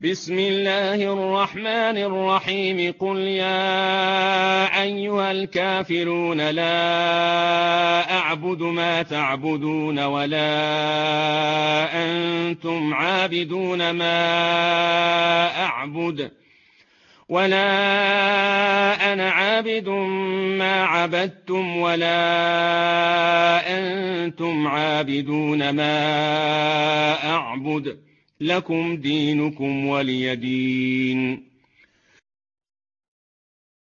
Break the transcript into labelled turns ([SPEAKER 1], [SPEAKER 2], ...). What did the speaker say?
[SPEAKER 1] بسم الله الرحمن الرحيم قل يا أيها الكافرون لا أعبد ما تعبدون ولا أنتم عابدون ما أعبد ولا أنا عابد ما عبدتم ولا أنتم عابدون ما أعبد لكم دينكم ولي دين.